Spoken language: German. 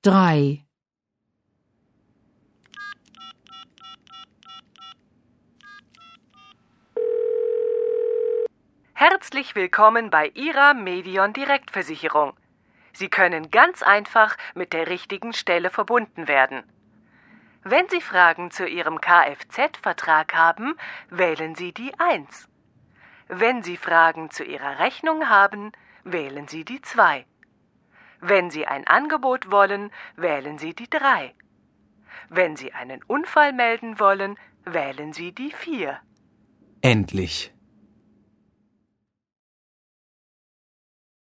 3. Herzlich willkommen bei Ihrer Medion Direktversicherung. Sie können ganz einfach mit der richtigen Stelle verbunden werden. Wenn Sie Fragen zu Ihrem Kfz-Vertrag haben, wählen Sie die 1. Wenn Sie Fragen zu Ihrer Rechnung haben, wählen Sie die 2. Wenn Sie ein Angebot wollen, wählen Sie die 3. Wenn Sie einen Unfall melden wollen, wählen Sie die 4. Endlich!